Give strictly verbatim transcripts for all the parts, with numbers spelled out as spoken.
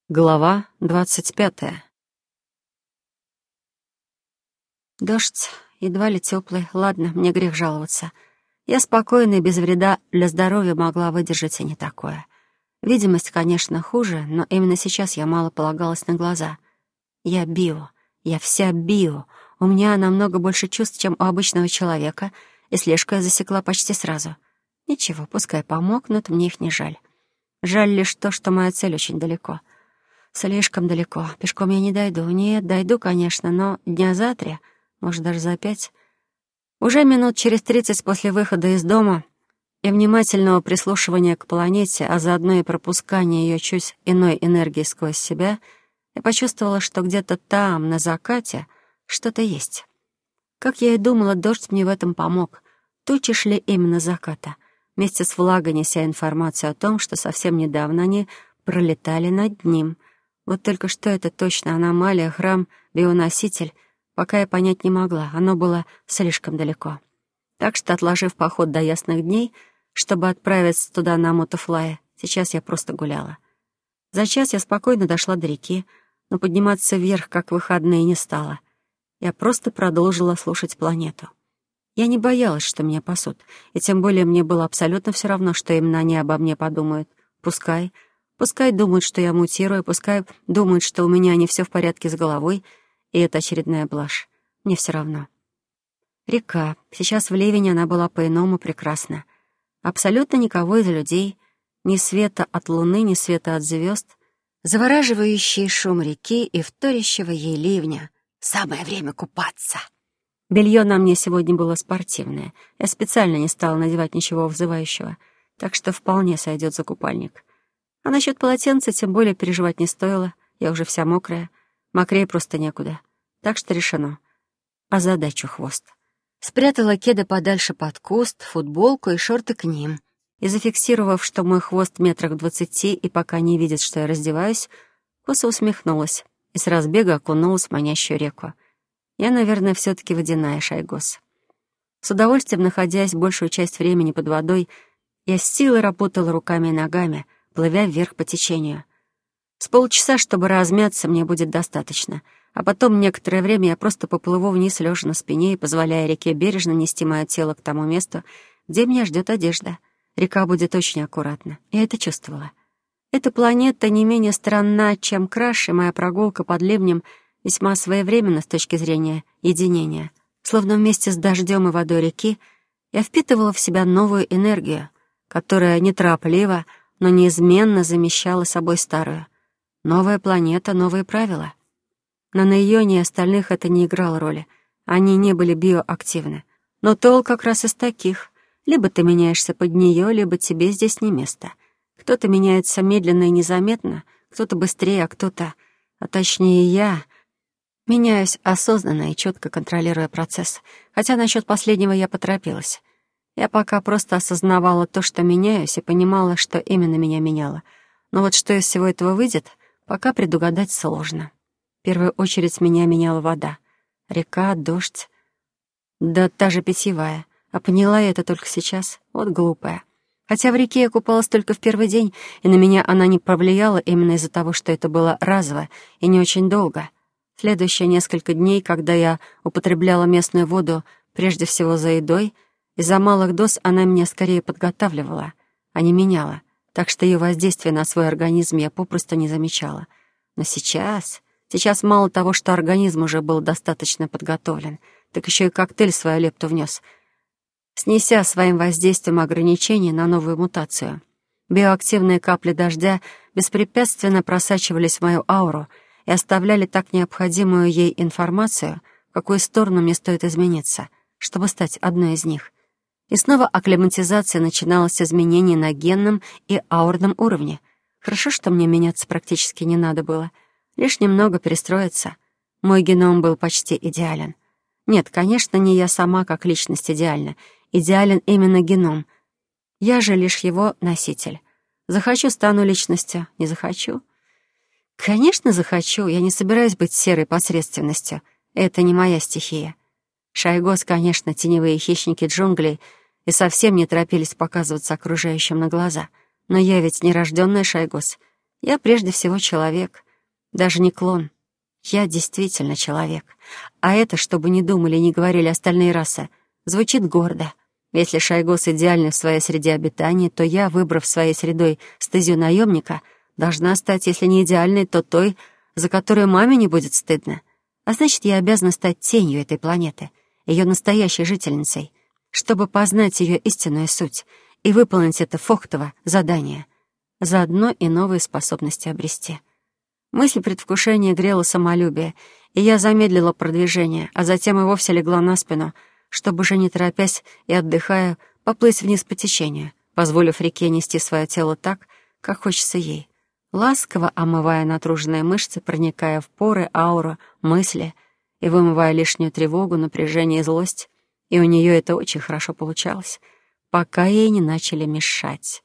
Глава двадцать пятая. Дождь едва ли теплый. Ладно, мне грех жаловаться. Я спокойно и без вреда для здоровья могла выдержать и не такое. Видимость, конечно, хуже, но именно сейчас я мало полагалась на глаза. Я био. Я вся био. У меня намного больше чувств, чем у обычного человека, и слежку я засекла почти сразу. Ничего, пускай помогнут, мне их не жаль. Жаль лишь то, что моя цель очень далеко. Слишком далеко. Пешком я не дойду. Нет, дойду, конечно, но дня за три, может, даже за пять. Уже минут через тридцать после выхода из дома и внимательного прислушивания к планете, а заодно и пропускания ее чуть иной энергии сквозь себя, я почувствовала, что где-то там, на закате, что-то есть. Как я и думала, дождь мне в этом помог. Тучи шли именно с заката, вместе с влагой неся информацию о том, что совсем недавно они пролетали над ним. Вот только что это точно аномалия, храм, бионоситель, пока я понять не могла, оно было слишком далеко. Так что, отложив поход до ясных дней, чтобы отправиться туда на мотофлае, сейчас я просто гуляла. За час я спокойно дошла до реки, но подниматься вверх, как в выходные, не стала. Я просто продолжила слушать планету. Я не боялась, что меня пасут, и тем более мне было абсолютно все равно, что именно они обо мне подумают. Пускай... Пускай думают, что я мутирую, пускай думают, что у меня не все в порядке с головой, и это очередная блажь. Мне все равно. Река. Сейчас в ливень она была по-иному прекрасна. Абсолютно никого из людей. Ни света от луны, ни света от звезд. Завораживающий шум реки и вторящего ей ливня. Самое время купаться. Белье на мне сегодня было спортивное. Я специально не стала надевать ничего вызывающего, так что вполне сойдет за купальник. А насчет полотенца тем более переживать не стоило. Я уже вся мокрая. Мокрее просто некуда. Так что решено. А задачу хвост. Спрятала кеды подальше под куст, футболку и шорты к ним. И зафиксировав, что мой хвост метрах в двадцати и пока не видит, что я раздеваюсь, косо усмехнулась и с разбега окунулась в манящую реку. Я, наверное, все-таки водяная шайгос. С удовольствием, находясь большую часть времени под водой, я с силой работала руками и ногами, плывя вверх по течению. С полчаса, чтобы размяться, мне будет достаточно, а потом некоторое время я просто поплыву вниз, лежа на спине и позволяя реке бережно нести мое тело к тому месту, где меня ждет одежда. Река будет очень аккуратна. Я это чувствовала. Эта планета не менее странна, чем краш, и моя прогулка под ливнем весьма своевременна с точки зрения единения. Словно вместе с дождем и водой реки я впитывала в себя новую энергию, которая неторопливо, но неизменно замещала собой старую. Новая планета, новые правила. Но на Ионе и остальных это не играло роли. Они не были биоактивны. Но толк как раз из таких. Либо ты меняешься под нее, либо тебе здесь не место. Кто-то меняется медленно и незаметно, кто-то быстрее, а кто-то, а точнее я, меняюсь осознанно и четко контролируя процесс. Хотя насчет последнего я поторопилась. Я пока просто осознавала то, что меняюсь, и понимала, что именно меня меняло. Но вот что из всего этого выйдет, пока предугадать сложно. В первую очередь меня меняла вода. Река, дождь. Да та же питьевая. А поняла я это только сейчас. Вот глупая. Хотя в реке я купалась только в первый день, и на меня она не повлияла именно из-за того, что это было разово и не очень долго. Следующие несколько дней, когда я употребляла местную воду прежде всего за едой, из-за малых доз она меня скорее подготавливала, а не меняла, так что ее воздействие на свой организм я попросту не замечала. Но сейчас... Сейчас мало того, что организм уже был достаточно подготовлен, так еще и коктейль свою лепту внес, снеся своим воздействием ограничения на новую мутацию. Биоактивные капли дождя беспрепятственно просачивались в мою ауру и оставляли так необходимую ей информацию, в какую сторону мне стоит измениться, чтобы стать одной из них. И снова акклиматизация начиналась с изменений на генном и аурном уровне. Хорошо, что мне меняться практически не надо было. Лишь немного перестроиться. Мой геном был почти идеален. Нет, конечно, не я сама как личность идеальна. Идеален именно геном. Я же лишь его носитель. Захочу — стану личностью. Не захочу? Конечно, захочу. Я не собираюсь быть серой посредственностью. Это не моя стихия. Шайгос, конечно, теневые хищники джунглей и совсем не торопились показываться окружающим на глаза. Но я ведь не рожденная Шайгос. Я прежде всего человек, даже не клон. Я действительно человек. А это, чтобы не думали и не говорили остальные расы, звучит гордо. Если Шайгос идеальны в своей среде обитания, то я, выбрав своей средой стезю наемника, должна стать, если не идеальной, то той, за которую маме не будет стыдно. А значит, я обязана стать тенью этой планеты, ее настоящей жительницей, чтобы познать ее истинную суть и выполнить это фохтово задание, заодно и новые способности обрести. Мысль предвкушения грела самолюбие, и я замедлила продвижение, а затем и вовсе легла на спину, чтобы же, не торопясь и отдыхая, поплыть вниз по течению, позволив реке нести свое тело так, как хочется ей, ласково омывая натруженные мышцы, проникая в поры, ауру, мысли и вымывая лишнюю тревогу, напряжение и злость. И у нее это очень хорошо получалось, пока ей не начали мешать.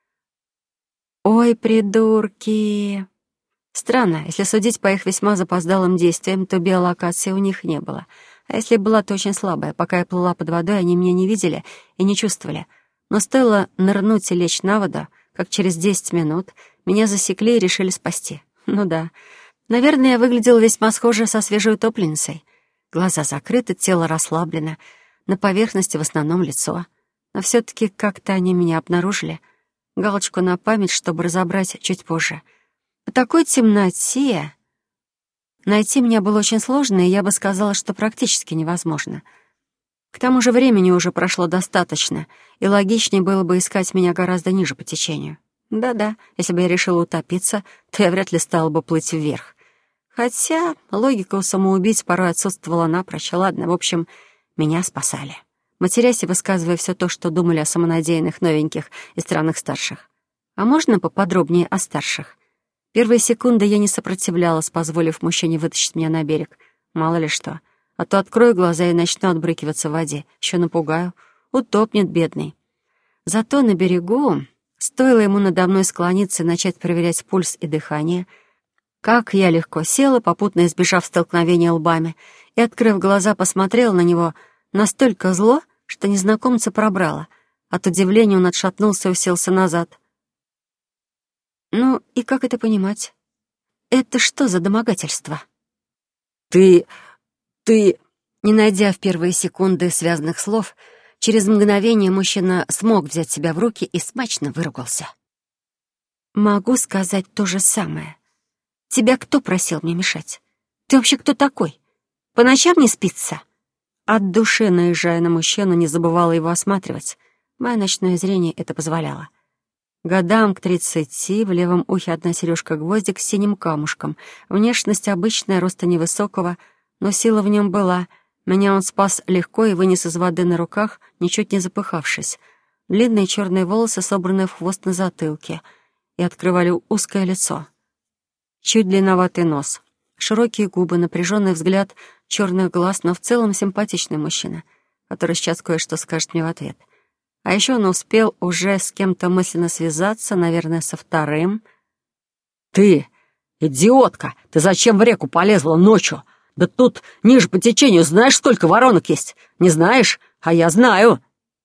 «Ой, придурки!» Странно, если судить по их весьма запоздалым действиям, то биолокации у них не было. А если была, то очень слабая. Пока я плыла под водой, они меня не видели и не чувствовали. Но стоило нырнуть и лечь на воду, как через десять минут меня засекли и решили спасти. Ну да, наверное, я выглядела весьма схоже со свежей утопленницей. Глаза закрыты, тело расслаблено, на поверхности в основном лицо. Но все-таки как-то они меня обнаружили. Галочку на память, чтобы разобрать чуть позже. По такой темноте найти меня было очень сложно, и я бы сказала, что практически невозможно. К тому же времени уже прошло достаточно, и логичнее было бы искать меня гораздо ниже по течению. Да-да, если бы я решила утопиться, то я вряд ли стала бы плыть вверх. Хотя логика у самоубийц порой отсутствовала напрочь. Ладно, в общем, меня спасали, матерясь и высказывая все то, что думали о самонадеянных новеньких и странных старших. А можно поподробнее о старших? Первые секунды я не сопротивлялась, позволив мужчине вытащить меня на берег. Мало ли что. А то открою глаза и начну отбрыкиваться в воде. Еще напугаю. Утопнет, бедный. Зато на берегу, стоило ему надо мной склониться и начать проверять пульс и дыхание, как я легко села, попутно избежав столкновения лбами, и, открыв глаза, посмотрела на него настолько зло, что незнакомца пробрало. От удивления он отшатнулся и уселся назад. Ну, и как это понимать? Это что за домогательство? Ты... ты... Не найдя в первые секунды связанных слов, через мгновение мужчина смог взять себя в руки и смачно выругался. Могу сказать то же самое. Тебя кто просил мне мешать? Ты вообще кто такой? По ночам не спится? От души, наезжая на мужчину, не забывала его осматривать. Мое ночное зрение это позволяло. Годам к тридцати, в левом ухе одна сережка-гвоздик с синим камушком. Внешность обычная, роста невысокого, но сила в нем была. Меня он спас легко и вынес из воды на руках, ничуть не запыхавшись. Длинные черные волосы, собранные в хвост на затылке, и открывали узкое лицо. Чуть длинноватый нос, широкие губы, напряженный взгляд черных глаз, но в целом симпатичный мужчина, который сейчас кое-что скажет мне в ответ. А еще он успел уже с кем-то мысленно связаться, наверное, со вторым. «Ты, идиотка! Ты зачем в реку полезла ночью? Да тут, ниже по течению, знаешь, сколько воронок есть? Не знаешь? А я знаю!»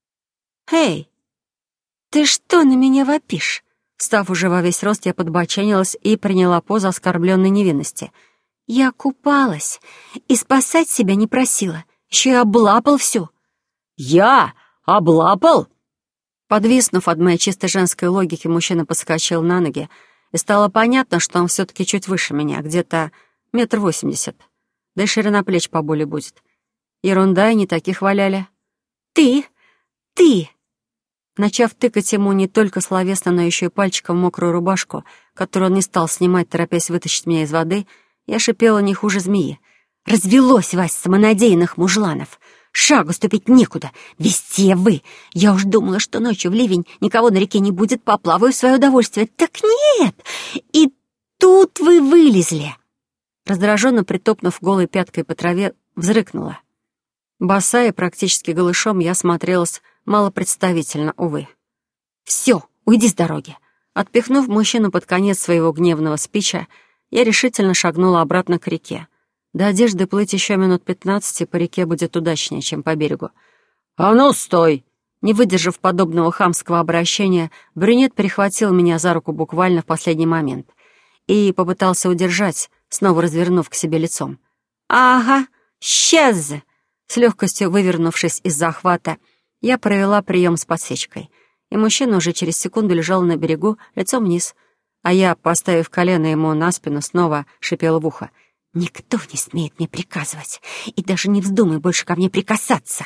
«Эй, ты что на меня вопишь?» Встав уже во весь рост, я подбоченилась и приняла позу оскорбленной невинности. «Я купалась и спасать себя не просила. Еще и облапал всю». «Я? Облапал?» Подвиснув от моей чисто женской логики, мужчина подскочил на ноги, и стало понятно, что он все-таки чуть выше меня, где-то метр восемьдесят. Да и ширина плеч поболее будет. Ерунда, и не таких валяли. «Ты! Ты!» Начав тыкать ему не только словесно, но еще и пальчиком в мокрую рубашку, которую он не стал снимать, торопясь вытащить меня из воды, я шипела не хуже змеи. «Развелось вас, самонадеянных мужланов! Шагу ступить некуда! Везде вы! Я уж думала, что ночью в ливень никого на реке не будет, поплаваю в свое удовольствие. Так нет! И тут вы вылезли!» Раздраженно притопнув голой пяткой по траве, взрыкнула. Босая, практически голышом, я смотрелась малопредставительно, увы. «Все, уйди с дороги!» Отпихнув мужчину под конец своего гневного спича, я решительно шагнула обратно к реке. До одежды плыть еще минут пятнадцать, и по реке будет удачнее, чем по берегу. «А ну, стой!» Не выдержав подобного хамского обращения, брюнет перехватил меня за руку буквально в последний момент. и попытался удержать, снова развернув к себе лицом. «Ага, сейчас!» С легкостью вывернувшись из захвата, я провела прием с подсечкой, и мужчина уже через секунду лежал на берегу, лицом вниз, а я, поставив колено ему на спину, снова шипела в ухо. «Никто не смеет мне приказывать, и даже не вздумай больше ко мне прикасаться!»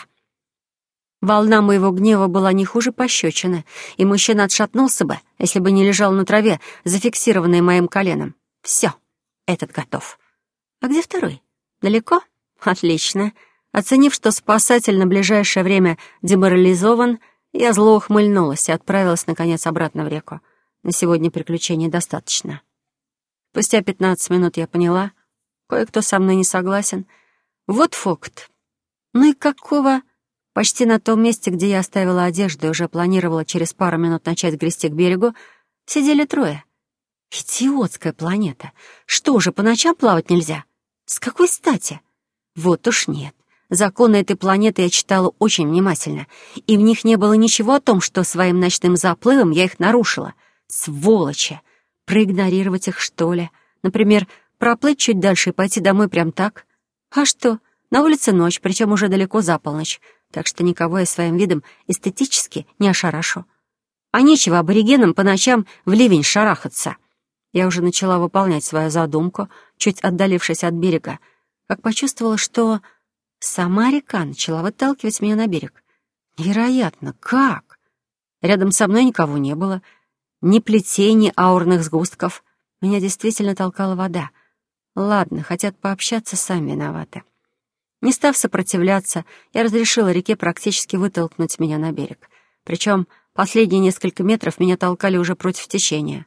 Волна моего гнева была не хуже пощечины, и мужчина отшатнулся бы, если бы не лежал на траве, зафиксированный моим коленом. Все, этот готов. А где второй? Далеко? Отлично. Оценив, что спасатель на ближайшее время деморализован, я зло ухмыльнулась и отправилась, наконец, обратно в реку. На сегодня приключений достаточно. Спустя пятнадцать минут я поняла, кое-кто со мной не согласен. Вот факт. Ну и какого... Почти на том месте, где я оставила одежду и уже планировала через пару минут начать грести к берегу, сидели трое. Идиотская планета. Что же, по ночам плавать нельзя? С какой стати? Вот уж нет. Законы этой планеты я читала очень внимательно, и в них не было ничего о том, что своим ночным заплывом я их нарушила. Сволочи! Проигнорировать их, что ли? Например, проплыть чуть дальше и пойти домой прям так? А что? На улице ночь, причем уже далеко за полночь, так что никого я своим видом эстетически не ошарашу. А нечего аборигенам по ночам в ливень шарахаться. Я уже начала выполнять свою задумку, чуть отдалившись от берега, как почувствовала, что сама река начала выталкивать меня на берег. Невероятно, как? Рядом со мной никого не было, ни плетей, ни аурных сгустков. Меня действительно толкала вода. Ладно, хотят пообщаться, сами виноваты. Не став сопротивляться, я разрешила реке практически вытолкнуть меня на берег. Причем последние несколько метров меня толкали уже против течения.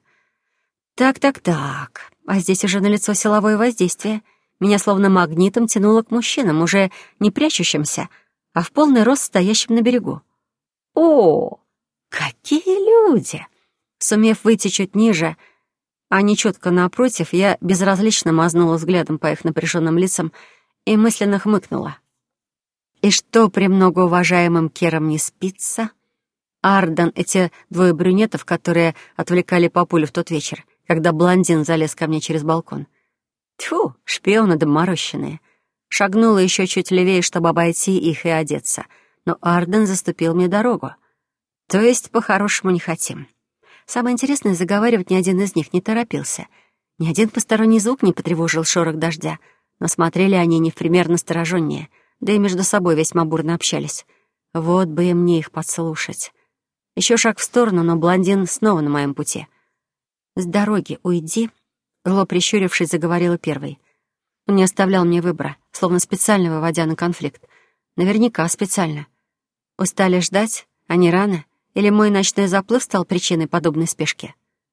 Так-так-так, а здесь уже налицо силовое воздействие. Меня словно магнитом тянуло к мужчинам, уже не прячущимся, а в полный рост стоящим на берегу. О, какие люди! Сумев выйти чуть ниже, а не четко напротив, я безразлично мазнула взглядом по их напряженным лицам и мысленно хмыкнула. И что премногоуважаемым Керам не спится? Арден, эти двое брюнетов, которые отвлекали папулю в тот вечер, когда блондин залез ко мне через балкон. Тьфу, шпионы доморощенные. Шагнула еще чуть левее, чтобы обойти их и одеться, но Арден заступил мне дорогу. То есть, по-хорошему, не хотим. Самое интересное, заговаривать ни один из них не торопился. Ни один посторонний звук не потревожил шорох дождя, но смотрели они не в пример настороженнее, да и между собой весьма бурно общались. Вот бы и мне их подслушать. Еще шаг в сторону, но блондин снова на моем пути. «С дороги уйди», — зло прищурившись, заговорила первой. Он не оставлял мне выбора, словно специально выводя на конфликт. Наверняка специально. Устали ждать, а не рано? Или мой ночной заплыв стал причиной подобной спешки?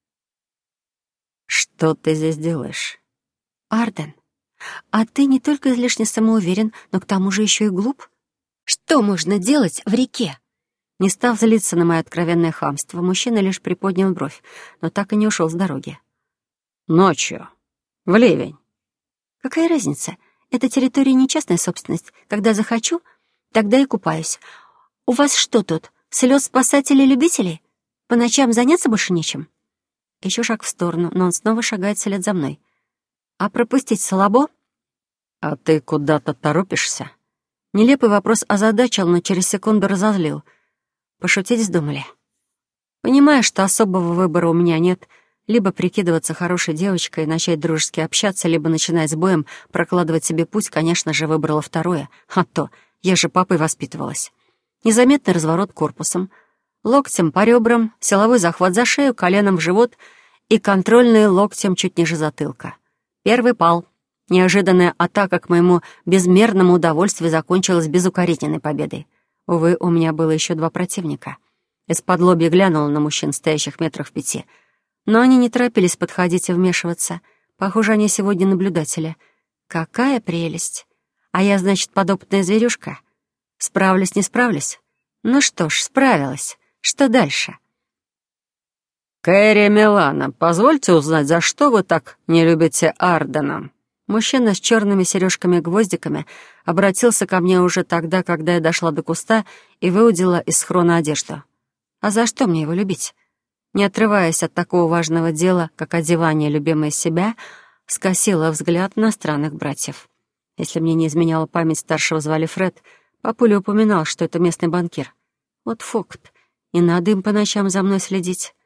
«Что ты здесь делаешь?» «Арден, а ты не только излишне самоуверен, но к тому же еще и глуп. Что можно делать в реке?» Не став злиться на мое откровенное хамство, мужчина лишь приподнял бровь, но так и не ушел с дороги. «Ночью. В ливень». «Какая разница? Эта территория не частная собственность. Когда захочу, тогда и купаюсь. У вас что тут, слет спасателей-любителей? По ночам заняться больше нечем?» Еще шаг в сторону, но он снова шагает вслед за мной. «А пропустить слабо?» «А ты куда-то торопишься?» Нелепый вопрос озадачил, но через секунду разозлил. Пошутить вздумали. Понимая, что особого выбора у меня нет, либо прикидываться хорошей девочкой и начать дружески общаться, либо начинать с боем прокладывать себе путь, конечно же, выбрала второе. А то, я же папой воспитывалась. Незаметный разворот корпусом, локтем по ребрам, силовой захват за шею, коленом в живот и контрольный локтем чуть ниже затылка. Первый пал. Неожиданная атака к моему безмерному удовольствию закончилась безукоризненной победой. Увы, у меня было еще два противника. Из-под лобья глянула на мужчин, стоящих метрах в пяти. Но они не торопились подходить и вмешиваться. Похоже, они сегодня наблюдатели. Какая прелесть! А я, значит, подопытная зверюшка? Справлюсь, не справлюсь? Ну что ж, справилась. Что дальше? «Кэрри Милана, позвольте узнать, за что вы так не любите Ардена?» Мужчина с черными сережками-гвоздиками обратился ко мне уже тогда, когда я дошла до куста и выудила из схрона одежду. «А за что мне его любить?» Не отрываясь от такого важного дела, как одевание любимой себя, скосила взгляд на странных братьев. Если мне не изменяла память, старшего звали Фред, папуля упоминал, что это местный банкир. Вот факт. И надо им по ночам за мной следить.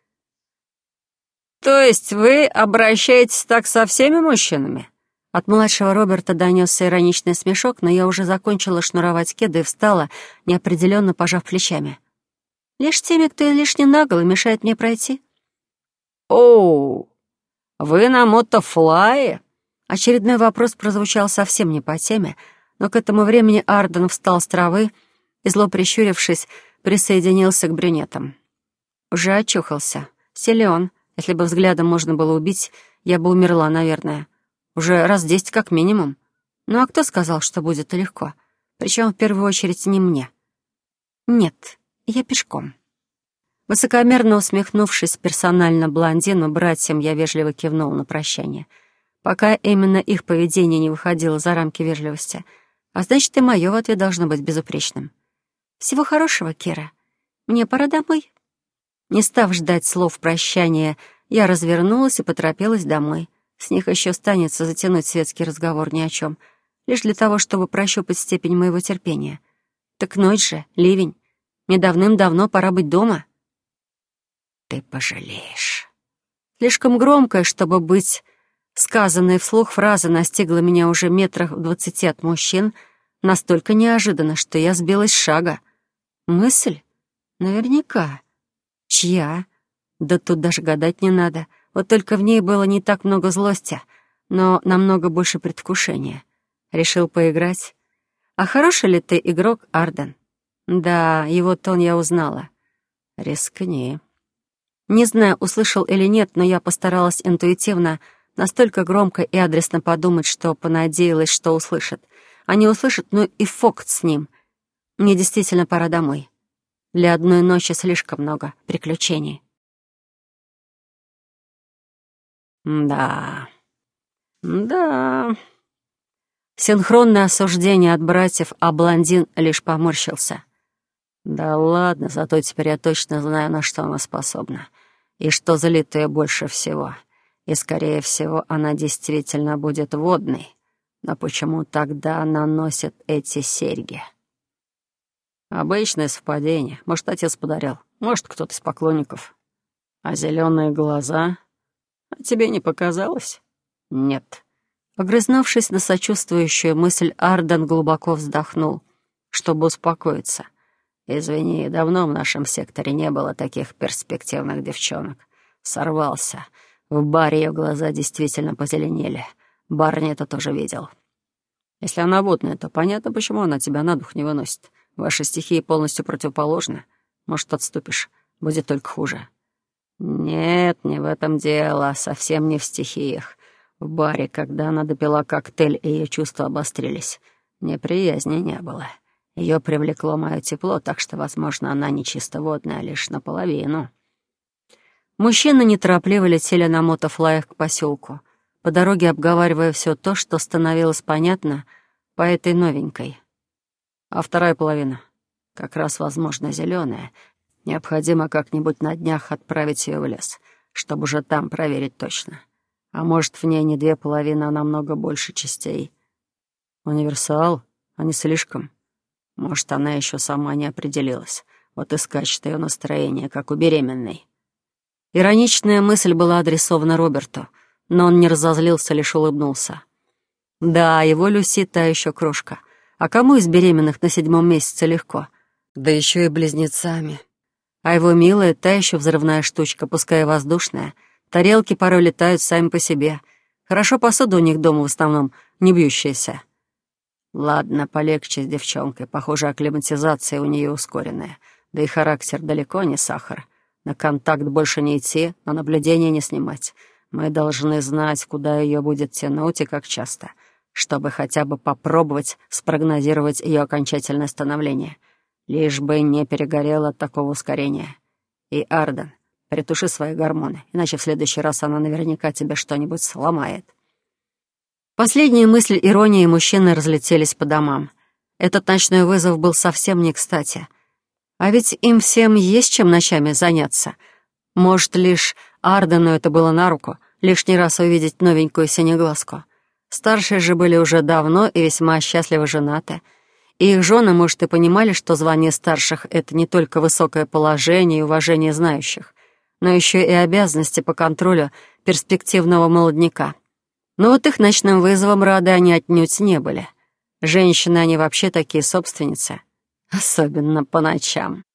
«То есть вы обращаетесь так со всеми мужчинами?» От младшего Роберта донесся ироничный смешок, но я уже закончила шнуровать кеды и встала, неопределенно пожав плечами. «Лишь теми, кто излишне нагл и мешает мне пройти». «Оу, вы на мотофлае?» Очередной вопрос прозвучал совсем не по теме, но к этому времени Арден встал с травы и, зло прищурившись, присоединился к брюнетам. Уже очухался. Силен. Если бы взглядом можно было убить, я бы умерла, наверное. Уже раз десять как минимум. Ну а кто сказал, что будет легко? Причем в первую очередь не мне. Нет, я пешком. Высокомерно усмехнувшись персонально блондину, братьям я вежливо кивнул на прощание. Пока именно их поведение не выходило за рамки вежливости. А значит, и мое в ответ должно быть безупречным. «Всего хорошего, Кира. Мне пора домой». Не став ждать слов прощания, я развернулась и поторопилась домой. С них еще останется затянуть светский разговор ни о чем, лишь для того, чтобы прощупать степень моего терпения. Так ночь же, ливень. Мне давным-давно пора быть дома. «Ты пожалеешь». Слишком громкая, чтобы быть сказанной вслух, фраза настигла меня уже метрах в двадцати от мужчин, настолько неожиданно, что я сбилась с шага. Мысль? Наверняка. Чья? Да тут даже гадать не надо. Вот только в ней было не так много злости, но намного больше предвкушения. Решил поиграть. А хороший ли ты игрок, Арден? Да, его тон я узнала. Рискни. Не знаю, услышал или нет, но я постаралась интуитивно, настолько громко и адресно подумать, что понадеялась, что услышит. А не услышит, ну и фокт с ним. Мне действительно пора домой. Для одной ночи слишком много приключений. Да, да. Синхронное осуждение от братьев, а блондин лишь поморщился. Да ладно, зато теперь я точно знаю, на что она способна. И что злит ее больше всего. И, скорее всего, она действительно будет водной. Но почему тогда она носит эти серьги? Обычное совпадение. Может, отец подарил. Может, кто-то из поклонников. А зеленые глаза... А тебе не показалось? Нет. Погрызнувшись на сочувствующую мысль, Арден глубоко вздохнул, чтобы успокоиться. Извини, давно в нашем секторе не было таких перспективных девчонок. Сорвался. В баре ее глаза действительно позеленели. Барни это тоже видел. Если она водная, то понятно, почему она тебя на дух не выносит. Ваши стихии полностью противоположны. Может, отступишь. Будет только хуже. Нет, не в этом дело. Совсем не в стихиях. В баре, когда она допила коктейль, и ее чувства обострились, неприязни не было. Ее привлекло мое тепло, так что, возможно, она не чисто водная, а лишь наполовину. Мужчины неторопливо летели на мотофлаях к поселку, по дороге обговаривая все то, что становилось понятно по этой новенькой. А вторая половина, как раз, возможно, зеленая. Необходимо как-нибудь на днях отправить ее в лес, чтобы уже там проверить точно. А может, в ней не две половины, а намного больше частей. Универсал, а не слишком. Может, она еще сама не определилась. Вот и скачет ее настроение, как у беременной. Ироничная мысль была адресована Роберту, но он не разозлился, лишь улыбнулся. Да, его Люси та еще крошка. А кому из беременных на седьмом месяце легко? Да еще и близнецами. А его милая та еще взрывная штучка, пускай и воздушная. Тарелки порой летают сами по себе. Хорошо, посуда у них дома в основном не бьющаяся. Ладно, полегче с девчонкой. Похоже, акклиматизация у нее ускоренная. Да и характер далеко не сахар. На контакт больше не идти, но наблюдение не снимать. Мы должны знать, куда ее будет тянуть и как часто, чтобы хотя бы попробовать спрогнозировать ее окончательное становление. Лишь бы не перегорела от такого ускорения. И, Арден, притуши свои гормоны, иначе в следующий раз она наверняка тебе что-нибудь сломает. Последние мысли иронии мужчины разлетелись по домам. Этот ночной вызов был совсем не кстати. А ведь им всем есть чем ночами заняться. Может, лишь Ардену это было на руку, лишний раз увидеть новенькую синеглазку. Старшие же были уже давно и весьма счастливо женаты. И их жены, может, и понимали, что звание старших — это не только высокое положение и уважение знающих, но еще и обязанности по контролю перспективного молодняка. Но вот их ночным вызовом рады они отнюдь не были. Женщины, они вообще такие собственницы, особенно по ночам.